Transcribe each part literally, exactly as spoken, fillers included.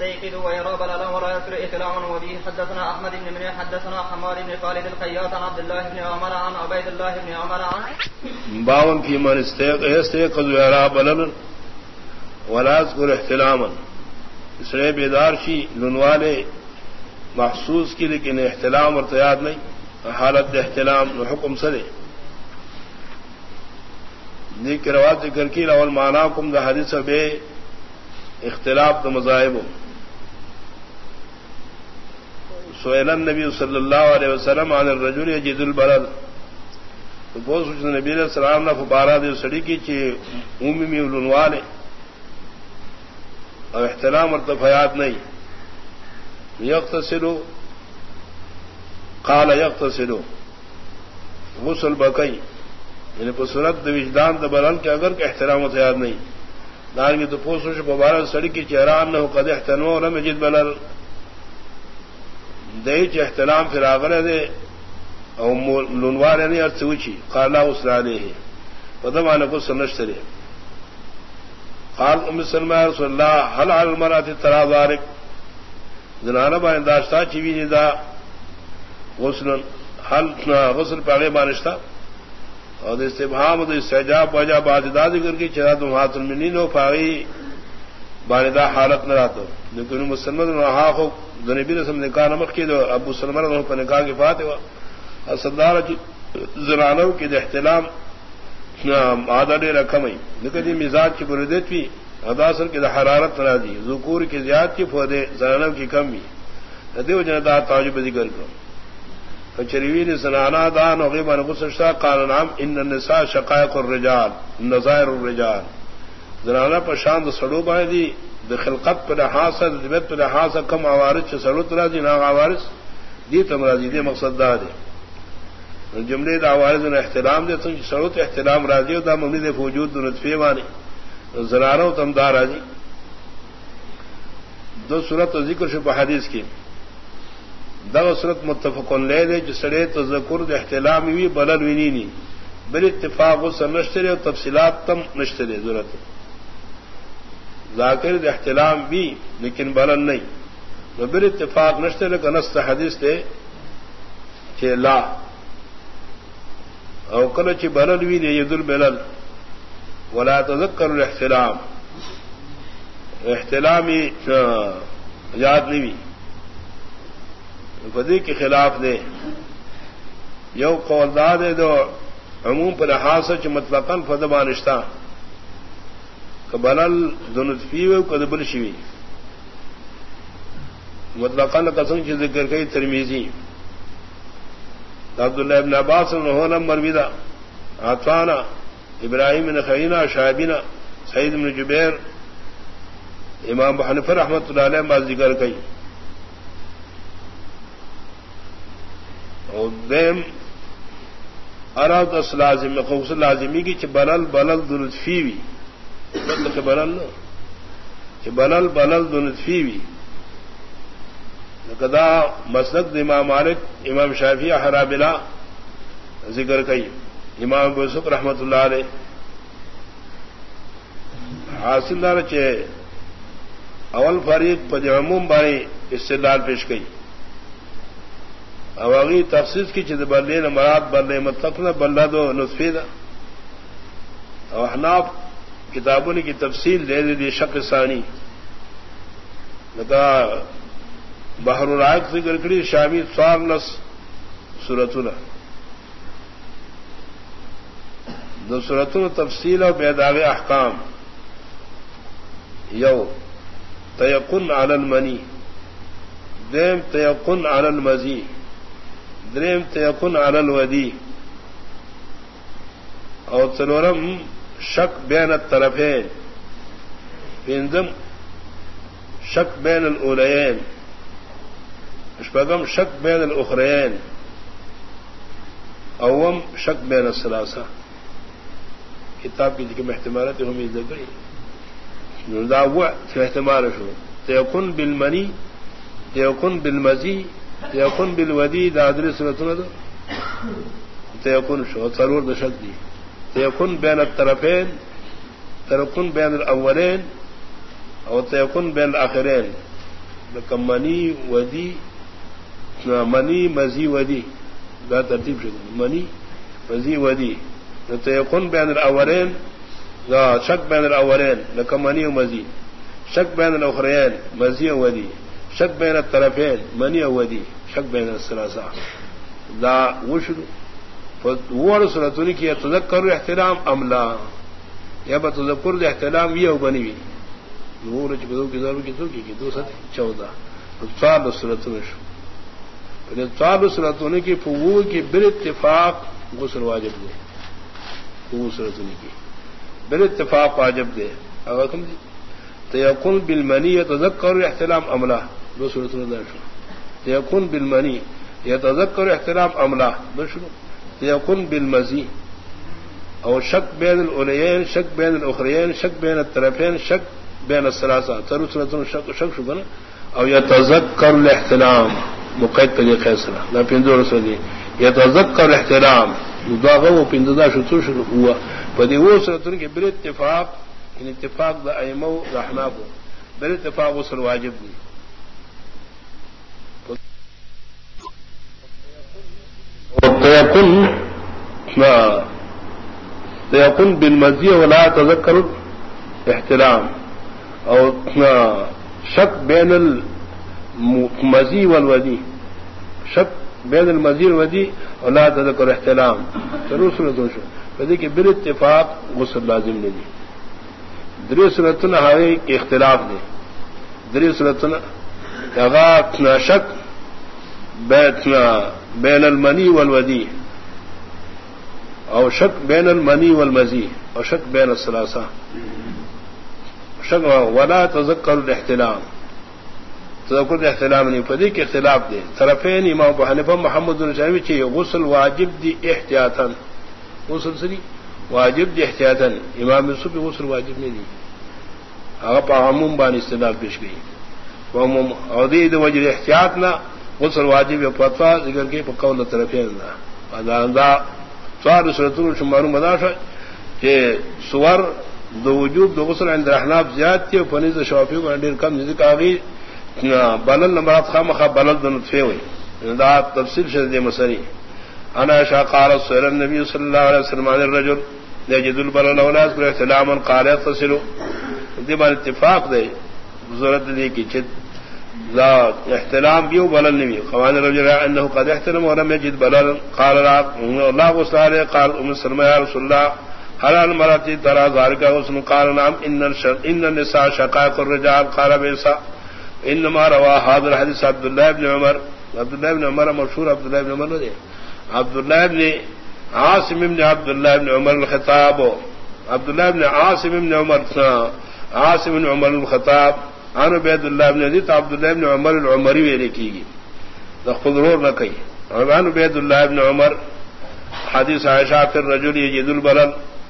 يستيقظ ويرى بللا ولا يسر إطلاع. وبه حدثنا أحمد بن منيع حدثنا حماد بن خالد الخياط عن عبد الله بن عمر عن عبيد الله بن عمر عن باون في من يستيقظ ويرى بللا ولا يذكر احتلاما اس نے بیدار شی لنوالے محسوس کی لیکن احتلام اور تیاد نہیں حالت احتلام حکم سرے نیک روات ذکر کی اول معنی کم دا حدیث بے اختلاف دا مذاہب سئل النبی صلی اللہ علیہ وسلم عن الرجل یجد البلد تو بہت سوچ نبی علیہ السلام نے فبارہ دے سڑی کی چی عمومی میں لنوالے اور احترام اور تفیات نہیں یغتسلو قال یغتسلو غسل بکئی یعنی پر صورت وجدان دبرل کے اگر کہ احترام و تیاد نہیں دار کی تو پوسوش مبارک سڑی کی چہران نہ قد احترام اور مجد بلل دئی چ احترام پھر آگر دے او لنوار نہیں ارتھ وچی قال اسرا علیہ ودمان کو سنشترے قال ام سلمہ رسول اللہ هل على المرأة ترى ذلك زنانہ با انداشتا چوی ندا غسل حل غسل پاگے بانشتا اور استبہام و استعجاب وجہ بعد دا ذکر کی چرا تم ہاتھ المنین و پاگی باندہ حالت نہ رہتا لیکن مسلمت رہا ہو نبی رسم نکاح نمک کی دو ابو سلمہ رضی پر نکاح کی فاتح ہوا سردار زنانوں کی احتلام عادت رکھمئی لیکن مزاج کی بردت بھی اداسر کی حرارت نہ دی ذکور کی زیاد کی فودے زنانوں کی کمی ندیو جنتا تعجب ذکر کرو چریوی زنانا دان وغیبا نغسشتا قال نعم ان النساء شقائق الرجال نظائر الرجال زنانا پر شاند سڑو بائے دی د خلقت پر لحاظ سے دبت پر لحاظ کم عوارض سے سڑو ترا دی نا عوارض دی تمرازی دی مقصد دا دے جملے دا عوارض نے احترام دے تم سڑو تو احترام راضی دا ممنی دے وجود نطفے وانی زنانوں تم دا راضی دو صورت ذکر شو حدیث کی دا صورت متفق علیہ دے جو سڑے تذکر دے احتلام وی بلل وینی بل اتفاق و نشترے اور تفصیلات تم نشترے ضرورت ذاکر دے احتلام بھی لیکن بلل نہیں بل اتفاق نشترے کا نص حدیث دے کہ لا او کل چی بلل وی نے ید البلل ولا تذکر الاحتلام احتلامی یاد نہیں بھی بدی کے خلاف دے یو قول دا دے دو عموم پر لحاظ سے مطلقاً فدبانشتہ کبلل دنطفی و کدبل شوی مطلقاً قسم کی ذکر کئی ترمیزی عبداللہ ابن عباس انہونا مرویدہ عطوانا ابراہیم بن خینا شعبینا سعید بن جبیر امام ابو حنیفہ رحمۃ اللہ علیہ باز ذکر کئی اور دیم اراد اس لازم خوص لازمی کی چھ بلل بلل دنطفی وی مطلق بلل نو چھ بلل بلل دنطفی وی لقدا مسلک امام مالک امام شافعی حنابلہ ذکر کئی امام ابو یوسف رحمۃ اللہ علیہ حاصل دار چھ اول فریق پر عموم بارے استدلال پیش کئی اواغی تخصیص کی چیز بلے نہ مراد بلے مطلق نہ بلہ دو نطفی دا اور احناف کتابوں نے کی تفصیل دے دے دی شق ثانی لگا بحر الرائق ذکر کری شامی سوار نس سورتنا دو سورتنا تفصیل اور بیداغ احکام یو تیقن علی المنی دیم تیقن علی المزی دریم تیقن علی الودی اور څلورم شک بین الطرفین پنځم شک بین الاولین شپږم شک بین الاخرین اوم شک بین الثلاثه کتاب کی ذکر احتمالات ہم یہ ذکر دعوہ احتمال شو تیقن بالمنی تیقن بالمزی تیقن بالودی دا ادری سنتنا دا تیقن شو ضرور دشک دی تیقن بین الطرفین تیقن بین الاولین اور تیقن بین الاخرین منی ودی منی مزی ودی دا ترتیب شد منی مزی ودی تیقن بین الاولین دا شک بین الاولین لکا منی و مزی شک بین الاخرین مزی و ودی شک بین الطرفین منی و ودی شک بین الثلاثہ دا وشد وار صورتونی کی تذکر احترام املا یا با تذکر احترام یہ بنی ہوئی وہ رچ بدو کی ضرور کی تو کی دو سات چودہ چار صورتوں شو چار صورتوں کی فوو کی بال اتفاق غسل واجب دے فوو صورتوں کی بال اتفاق واجب دے اگر تم تیقن بالمنی یتذکر احترام املا دو صورتوں دا شو تیقن بالمنی یتذکر احترام املا دو شو تیقن بالمزی او شک بین الاولین شک بین الاخرین شک بین الطرفین شک بین الثلاثہ تر صورتوں شک شک شو بنا او یتذکر الاحترام مقید پر یہ فیصلہ نہ پندو رسولی یتذکر الاحترام دعا وہ پنددا شو شروع ہوا پدی وہ صورتوں کے بال اتفاق ان اتفاق دا ائمہ و احناف بال اتفاق غسل واجب دی تیقن تیقن بالمزی ولا تذکر احترام اور شک بین المزی والودی شک بین المزی والودی اور لا تذکر احترام ضرور سنتوں شو کہتے کہ بال اتفاق غسل لازم نہیں دی دری سنتن ہائی کے اختلاف دے دری سنتن اغا شک بین المنی والودی اور شک بین المنی والمزی اور شک بین الثلاثہ شک ولا تذکر الاحتلام تذکر الاحتلام نہیں پدی کے اختلاف دے طرفین امام ابو حنیفہ محمد بن شافعی چاہیے غسل واجب دی احتیاطا غسل سری واجب دی احتیاطا امام یوسف غسل واجب نہیں دی آپ عموم بان استدلال پیش گئی عموم اور دی وجہ احتیاط نہ غسل واجب فتوا ذکر کے قول طرفین نہ سوار صورتوں شمار مداش کہ سور دو وجوب دو غسل عند احناف زیاد تھی فنیز شافعی کو ڈیر کم ذکر آگئی بلل نمبرات خامخا بلل دنطفے ہوئی دا تفصیل شدید مسری انا شاء قال سئل النبي صلی اللہ علیہ وسلم عن الرجل يجد البلل ولا يذكر احتلاما قال يغتسل دی بار اتفاق دے ضرورت دی کی چت لا احتلام بیو بلل نبی قوان الرجل انه قد احتلم ولم يجد بلل قال لا غسل عليه قال ام سلمى يا رسول الله هل المرأة ترى ذلك غسل قال نعم ان ان النساء شقائق الرجال قال بيسا انما روى هذا الحديث عبد الله بن عمر عبد الله بن عمر مشهور عبد الله بن عمر نے عبد الله بن عاصم بن عبد الله بن عمر الخطاب عبد الله بن عاصم بن عمر عاصم بن عمر الخطاب عن عبد الله بن زيد عبد الله بن عمر العمري ویلے کی دا خضرور نہ کہی عن عبد الله بن عمر حدیث عائشہ فی الرجل يجد البلل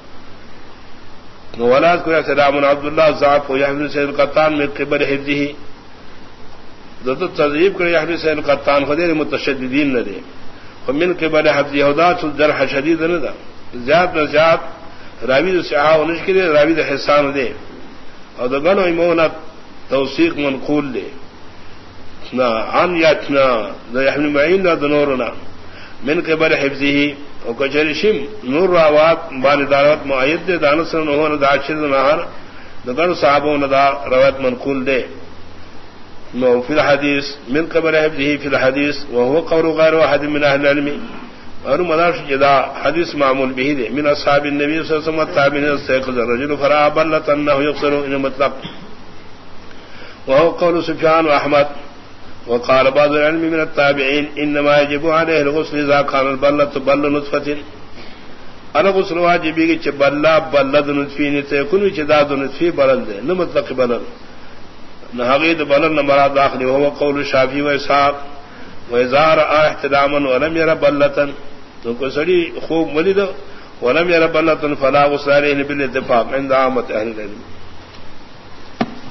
ولاد کو سلام عبد الله ضعف ويحمل سيد القطان من قبل حفظه ذات تذیب کرے یحیی سیل قطان خدیر متشددین نہ دے ومن قبل حفظ یہودات الجرح شدید نہ دا زیاد نہ زیاد راوی صحاح و نشکر راوی حسان دے اور دغنو ایمونت توثیق منقول دے نہ عن یاتنا یحیی معین نہ دنورنا من قبل حفظه او کچرشم نور راوات بان دعوت معید دے دانس نہ ہو نہ داشر نہ دغن صحابوں نہ دا روایت منقول دے نو فی الحدیث من قبل حفظه فی الحدیث وهو قول غیر واحد من اهل العلم اور مناش جدا حدیث معمول به دے من اصحاب النبی صلی اللہ علیہ وسلم تابعین استيقظ الرجل فرا بلت انه يغسل ان مطلق وهو قول سفیان واحمد وقال بعض العلم من التابعين انما يجب عليه الغسل اذا كان البلة بل نطفة انا غسل واجبی کہ بلہ بلد نطفی نتے کن چداد نطفی بلد دے نہ مطلق بلد نہ حقیقت بلد نہ مراد داخلی وهو قول الشافعي واسحاق واذا راى احتلاما ولم ير بلة تو کو سڑی خوب ولید ولم ير بلة فلا غسل عليه بالاتفاق عند عامة اهل العلم